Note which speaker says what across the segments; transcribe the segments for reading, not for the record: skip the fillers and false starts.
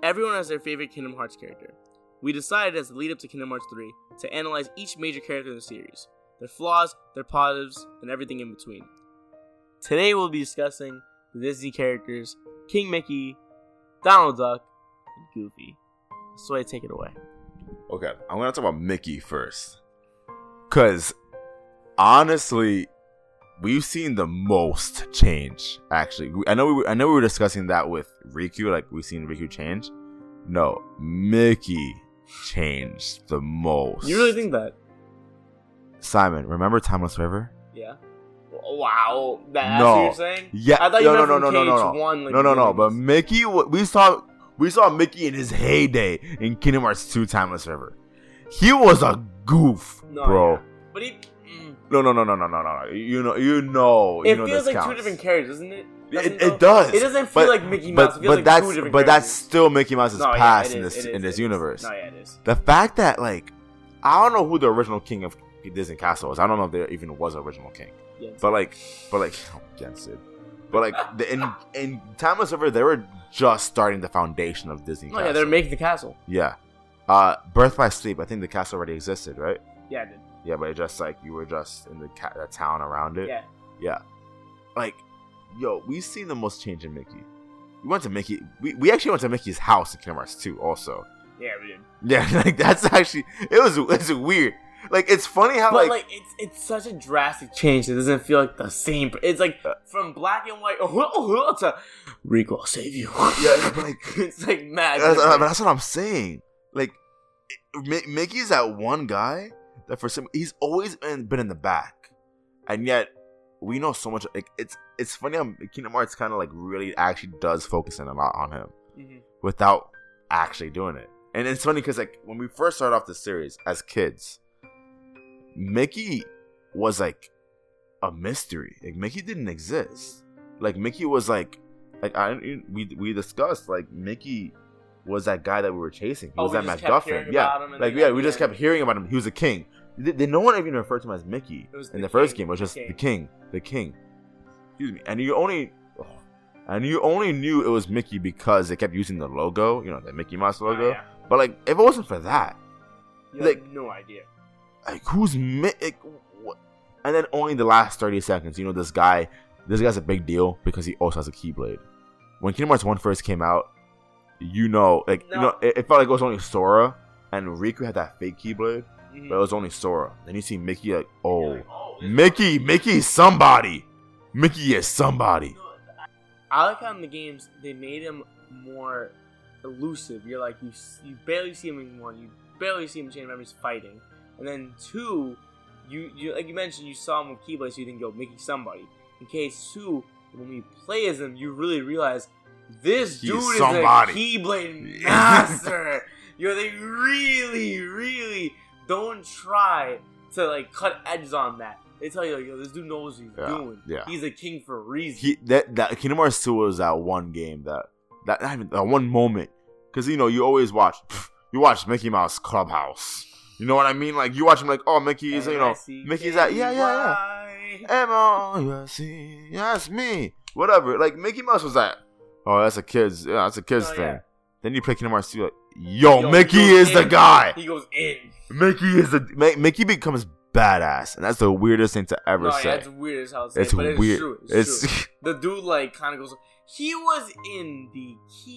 Speaker 1: Everyone has their favorite Kingdom Hearts character. We decided as the lead up to Kingdom Hearts 3 to analyze each major character in the series, their flaws, their positives, and everything in between. Today we'll be discussing the Disney characters King Mickey, Donald Duck, and Goofy. So I take it away.
Speaker 2: Okay, I'm gonna talk about Mickey first, cause honestly, we've seen the most change. Actually, I know we were discussing that with Riku, like we've seen Riku change. No, Mickey changed the most.
Speaker 1: You really think that?
Speaker 2: Simon, remember Timeless River?
Speaker 1: Yeah. Wow, that's
Speaker 2: no.
Speaker 1: what you're saying?
Speaker 2: Yeah,
Speaker 1: I thought you meant from KH1, like,
Speaker 2: no. But Mickey, we saw Mickey in his heyday in Kingdom Hearts 2 Timeless River. He was a goof, bro.
Speaker 1: Yeah. But he.
Speaker 2: No. You know.
Speaker 1: It feels like two different characters, doesn't it?
Speaker 2: It does.
Speaker 1: It doesn't feel like Mickey Mouse. It feels like two different characters.
Speaker 2: But that's still Mickey Mouse's past in this universe.
Speaker 1: No, yeah, it is.
Speaker 2: The fact that, like, I don't know who the original king of Disney Castle was. I don't know if there even was an original king.
Speaker 1: Yes.
Speaker 2: But like, against it. But like, in Timeless River, they were just starting the foundation of Disney Castle.
Speaker 1: Yeah, they're making the castle.
Speaker 2: Yeah. Birth by Sleep, I think the castle already existed, right?
Speaker 1: Yeah, it did.
Speaker 2: Yeah, but it just like, you were just in the town around it.
Speaker 1: Yeah.
Speaker 2: Yeah. Like, yo, we've seen the most change in Mickey. We went to Mickey. We actually went to Mickey's house in Kingdom Hearts 2 also.
Speaker 1: Yeah, we did.
Speaker 2: Yeah, like that's actually it's weird. Like, it's funny how
Speaker 1: but it's such a drastic change. It doesn't feel like the same. It's like from black and white to Rico, I'll save you.
Speaker 2: Yeah, like
Speaker 1: it's like mad.
Speaker 2: That's what I'm saying. Like, Mickey's that one guy that he's always been in the back, and yet we know so much. Like, it's funny how Kingdom Hearts kind of like really actually does focus in a lot on him without actually doing it. And it's funny because like when we first started off the series as kids, Mickey was like a mystery. Like, Mickey didn't exist. Like, Mickey was we discussed, like, Mickey was that guy that we were chasing. He was that MacGuffin. Yeah, we just kept hearing about him. He was a king. No one even referred to him as Mickey in the first game. It was just the king. Excuse me. And you only knew it was Mickey because they kept using the logo, the Mickey Mouse logo.
Speaker 1: Yeah.
Speaker 2: But like, if it wasn't for that,
Speaker 1: you have no idea.
Speaker 2: Like, who's Mickey? And then only the last 30 seconds, this guy's a big deal because he also has a Keyblade. When Kingdom Hearts 1 first came out, it felt like it was only Sora, and Riku had that fake Keyblade, but it was only Sora. Then you see Mickey, like, Mickey's somebody. Mickey is somebody.
Speaker 1: I like how in the games they made him more elusive. You're like, you barely see him in 1, you barely see him in Chain of Memories fighting. And then 2, you like you mentioned, you saw him with Keyblade, so you think, yo, Mickey's somebody. In case 2, when we play as him, you really realize this dude is a Keyblade master. They really, really don't try to like cut edges on that. They tell you, like, yo, this dude knows what he's doing. Yeah. He's a king for a reason.
Speaker 2: That Kingdom Hearts 2 was that one game that one moment, because you always watch Mickey Mouse Clubhouse. You know what I mean? Like, you watch him, like, oh, Mickey is, Mickey's that, yeah. M-O-U-S-E, that's me. Whatever. Like, Mickey Mouse was that, oh, that's a kid's thing. Yeah. Then you play Kingdom Hearts 2, like, yo, Mickey is the guy.
Speaker 1: He goes in.
Speaker 2: Mickey becomes badass, and that's the weirdest thing to ever say.
Speaker 1: Yeah, it's weird as hell to say,
Speaker 2: it's
Speaker 1: but
Speaker 2: weird.
Speaker 1: It's true. The dude, like, kind of goes, he was in the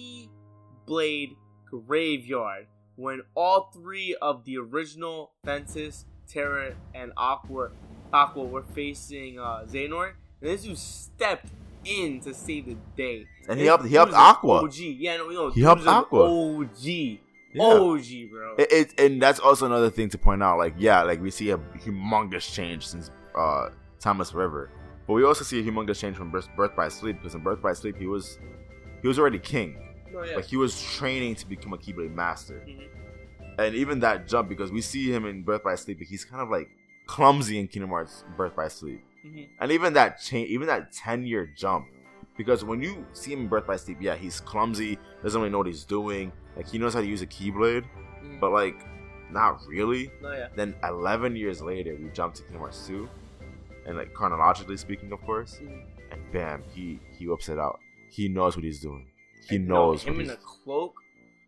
Speaker 1: Keyblade graveyard when all 3 of the original Ventus, Terra, and Aqua were facing Xehanort, and this dude stepped in to save the day.
Speaker 2: And he helped Aqua.
Speaker 1: OG. Yeah, no,
Speaker 2: he helped Aqua.
Speaker 1: OG. Yeah. OG, bro.
Speaker 2: And that's also another thing to point out. Like, yeah, like we see a humongous change since Timeless River, but we also see a humongous change from Birth by Sleep, because in Birth by Sleep he was already king.
Speaker 1: Oh, yeah.
Speaker 2: Like, he was training to become a Keyblade master. And even that jump, because we see him in Birth by Sleep, he's kind of like clumsy in Kingdom Hearts Birth by Sleep. And even that 10-year jump, because when you see him in Birth by Sleep, yeah, he's clumsy, doesn't really know what he's doing. Like, he knows how to use a Keyblade, but like, not really.
Speaker 1: Oh, yeah.
Speaker 2: Then 11 years later, we jump to Kingdom Hearts 2, and like, chronologically speaking, of course, and bam, he whips it out. He knows what he's doing. He knows
Speaker 1: him
Speaker 2: what
Speaker 1: in a cloak.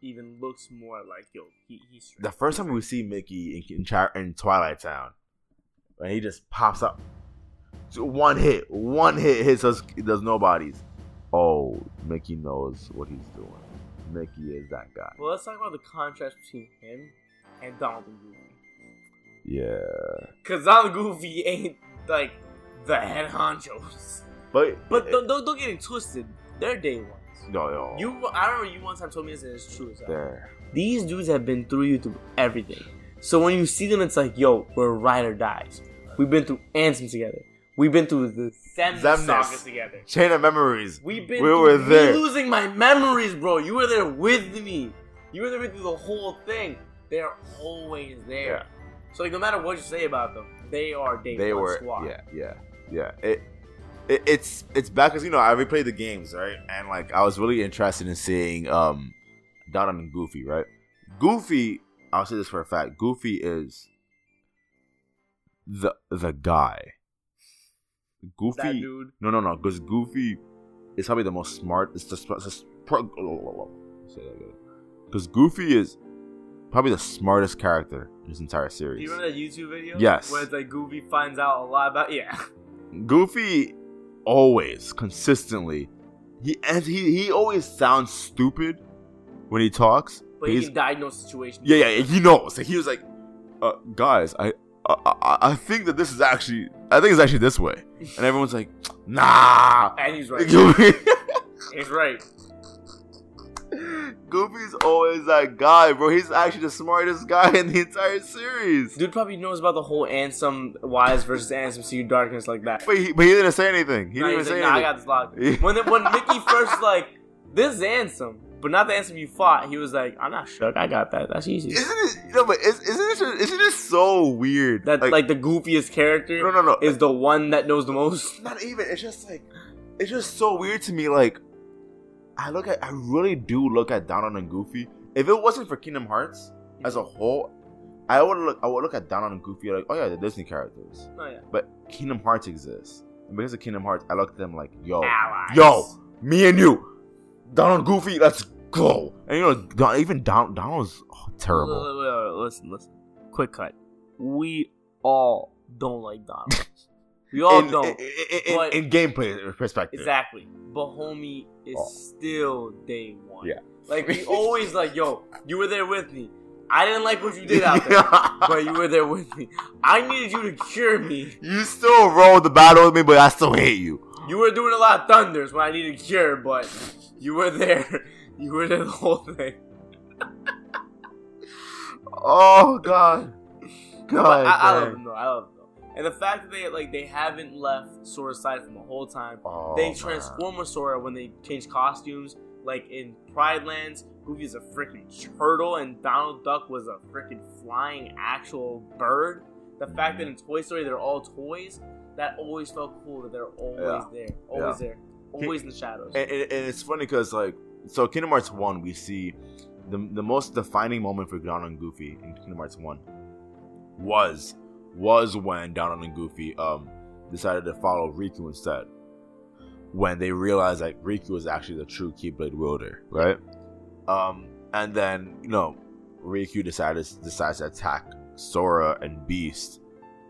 Speaker 1: even looks more like he's
Speaker 2: The first time we see Mickey in Twilight Town, and he just pops up, one hit hits us, does nobodies. Oh, Mickey knows what he's doing. Mickey is that guy.
Speaker 1: Well, let's talk about the contrast between him and Donald and Goofy.
Speaker 2: Yeah,
Speaker 1: because Donald and Goofy ain't like the head honchos. But don't get it twisted. They're day ones.
Speaker 2: No.
Speaker 1: I remember you one time told me this, and it's true as hell.
Speaker 2: There.
Speaker 1: These dudes have been through everything. So when you see them, it's like, yo, we're ride or dies. We've been through Ansem together. We've been through the Saga together.
Speaker 2: Chain of Memories.
Speaker 1: We were there. Losing my memories, bro. You were there with me. You were there with me through the whole thing. They're always there. Yeah. So like, no matter what you say about them, they are day one squad.
Speaker 2: Yeah. It's bad because I replayed the games, right? And like I was really interested in seeing Donald and Goofy, right? Goofy, I'll say this for a fact. Goofy is the guy. Goofy,
Speaker 1: that dude.
Speaker 2: No, because Goofy is probably the most smart. Because Goofy is probably the smartest character in this entire series.
Speaker 1: Do you remember that YouTube video?
Speaker 2: Yes.
Speaker 1: Where it's like Goofy finds out a lot about
Speaker 2: Goofy always consistently he always sounds stupid when he talks,
Speaker 1: but he can diagnose situations.
Speaker 2: Yeah, he knows. Like, he was like, guys, I think that this is actually, I think it's actually this way, and everyone's like, nah,
Speaker 1: and he's right. He's right.
Speaker 2: Goofy's always that guy, bro. He's actually the smartest guy in the entire series.
Speaker 1: Dude probably knows about the whole Ansem Wise versus Ansem Sea Darkness like that.
Speaker 2: But he didn't say anything. He didn't even say anything.
Speaker 1: I got this locked. When Mickey first like, this is Ansem, but not the Ansem you fought, he was like, I'm not shook. I got that. That's easy.
Speaker 2: Isn't it so weird?
Speaker 1: That like the goofiest character
Speaker 2: no.
Speaker 1: is the one that knows the most?
Speaker 2: Not even. It's just so weird to me. Like, I really do look at Donald and Goofy. If it wasn't for Kingdom Hearts as a whole, I would look at Donald and Goofy like, oh yeah, they're Disney characters.
Speaker 1: Oh yeah.
Speaker 2: But Kingdom Hearts exists, and because of Kingdom Hearts, I look at them like,
Speaker 1: allies.
Speaker 2: yo, me and you, Donald and Goofy, let's go. And Donald's terrible.
Speaker 1: Listen. Quick cut. We all don't like Donald. We all don't.
Speaker 2: In gameplay perspective.
Speaker 1: Exactly. But homie is still day one.
Speaker 2: Yeah.
Speaker 1: Like, we always like, yo, you were there with me. I didn't like what you did out there, but you were there with me. I needed you to cure me.
Speaker 2: You still rolled the battle with me, but I still hate you.
Speaker 1: You were doing a lot of thunders when I needed cure, but you were there. You were there the whole thing.
Speaker 2: Oh, God.
Speaker 1: I love them, though. I love them. And the fact that they haven't left Sora's side from the whole time. They transform with Sora when they change costumes. Like in Pride Lands, Goofy's a freaking turtle and Donald Duck was a freaking flying actual bird. The fact that in Toy Story they're all toys, that always felt cool that they're always there. Always there. Always in the shadows.
Speaker 2: And it's funny because so Kingdom Hearts 1, we see the most defining moment for Donald and Goofy in Kingdom Hearts 1 was when Donald and Goofy decided to follow Riku instead. When they realized that Riku was actually the true Keyblade wielder, right? And then Riku decides to attack Sora and Beast,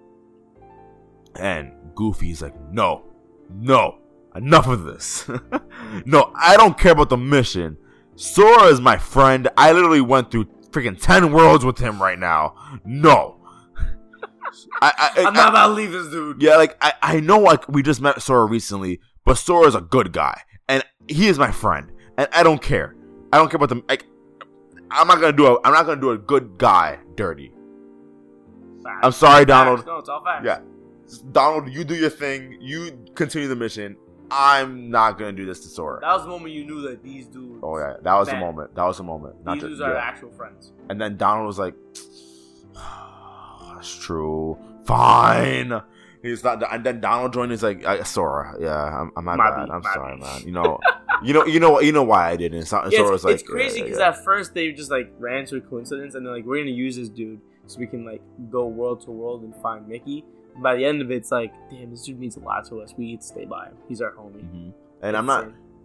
Speaker 2: and Goofy's like, no, enough of this. No, I don't care about the mission. Sora is my friend. I literally went through freaking 10 worlds with him right now. No.
Speaker 1: I'm not about to leave this dude.
Speaker 2: Yeah, I know we just met Sora recently, but Sora's a good guy, and he is my friend, and I don't care. I don't care about them. I'm not gonna do a good guy dirty.
Speaker 1: Facts.
Speaker 2: I'm sorry, Donald.
Speaker 1: No, it's all facts.
Speaker 2: Yeah, Donald, you do your thing. You continue the mission. I'm not gonna do this to Sora.
Speaker 1: That was the moment you knew that these dudes.
Speaker 2: Oh yeah, that was the moment.
Speaker 1: These dudes are actual friends.
Speaker 2: And then Donald was like, "That's true. Fine." He's not, and then Donald joined. He's like, "Sora, yeah, I'm my bad. I'm sorry, man. You know why I didn't." Sora's like,
Speaker 1: it's crazy because at first they just ran into a coincidence, and they're like, "We're gonna use this dude so we can go world to world and find Mickey." And by the end of it, it's like, damn, this dude means a lot to us. We need to stay by him. He's our homie.
Speaker 2: Mm-hmm. And I'm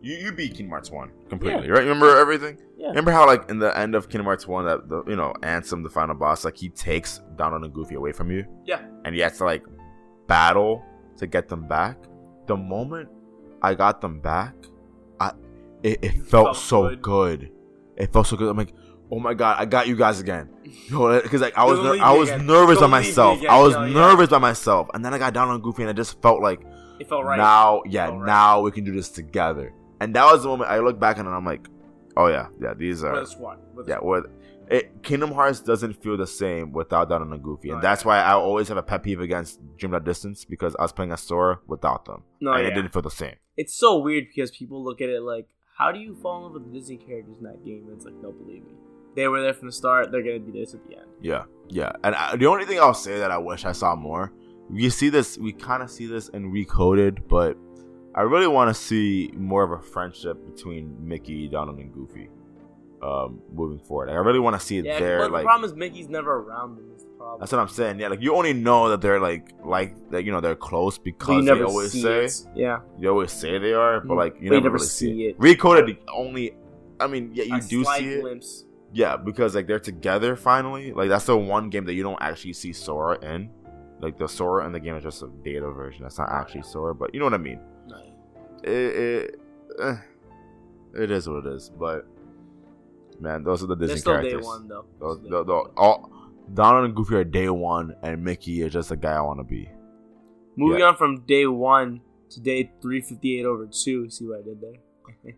Speaker 2: You beat Kingdom Hearts 1 completely, right? You remember everything?
Speaker 1: Yeah.
Speaker 2: Remember how, like, in the end of Kingdom Hearts 1, that the Ansem, the final boss, like, he takes Donald and Goofy away from you?
Speaker 1: Yeah.
Speaker 2: And you have to, like, battle to get them back? The moment I got them back, it felt so good. It felt so good. I'm like, oh my god, I got you guys again. Because like I was nervous by myself. I was nervous by myself, and then I got Donald and Goofy, and it just felt like
Speaker 1: it felt right.
Speaker 2: Now we can do this together. And that was the moment I look back and I'm like, oh yeah, these are Kingdom Hearts doesn't feel the same without Donald and Goofy, and that's why I always have a pet peeve against Dream That Distance, because I was playing as Sora without them, and it didn't feel the same.
Speaker 1: It's so weird because people look at it like, how do you fall in love with the Disney characters in that game? And it's like, no, believe me, they were there from the start. They're gonna be this at the end.
Speaker 2: Yeah. And the only thing I'll say that I wish I saw more, we kind of see this in Recoded, but I really want to see more of a friendship between Mickey, Donald, and Goofy. Moving forward, I really want to see it there.
Speaker 1: But
Speaker 2: like,
Speaker 1: the problem is Mickey's never around them. Is the problem.
Speaker 2: That's what I'm saying. Yeah, like you only know that they're like they're close because they always say. You always say they are, but like you never really see it. Recoded only. I mean, yeah, you do see it. Glimpse. Yeah, because like they're together finally. Like that's the one game that you don't actually see Sora in. Like the Sora in the game is just a beta version. That's not actually Sora, but you know what I mean. It is what it is, but man, those are the Disney characters. Day one, though. All Donald and Goofy are day one, and Mickey is just the guy I want to be.
Speaker 1: Moving on from day 1 to day 358 over 2. See what I did there?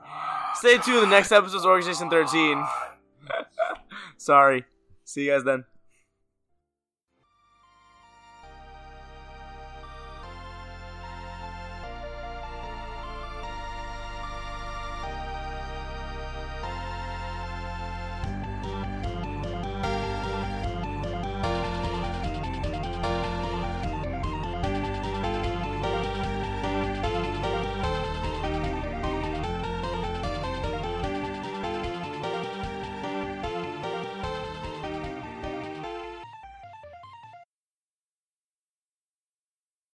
Speaker 1: Stay tuned. The next episode is Organization 13. Sorry. See you guys then.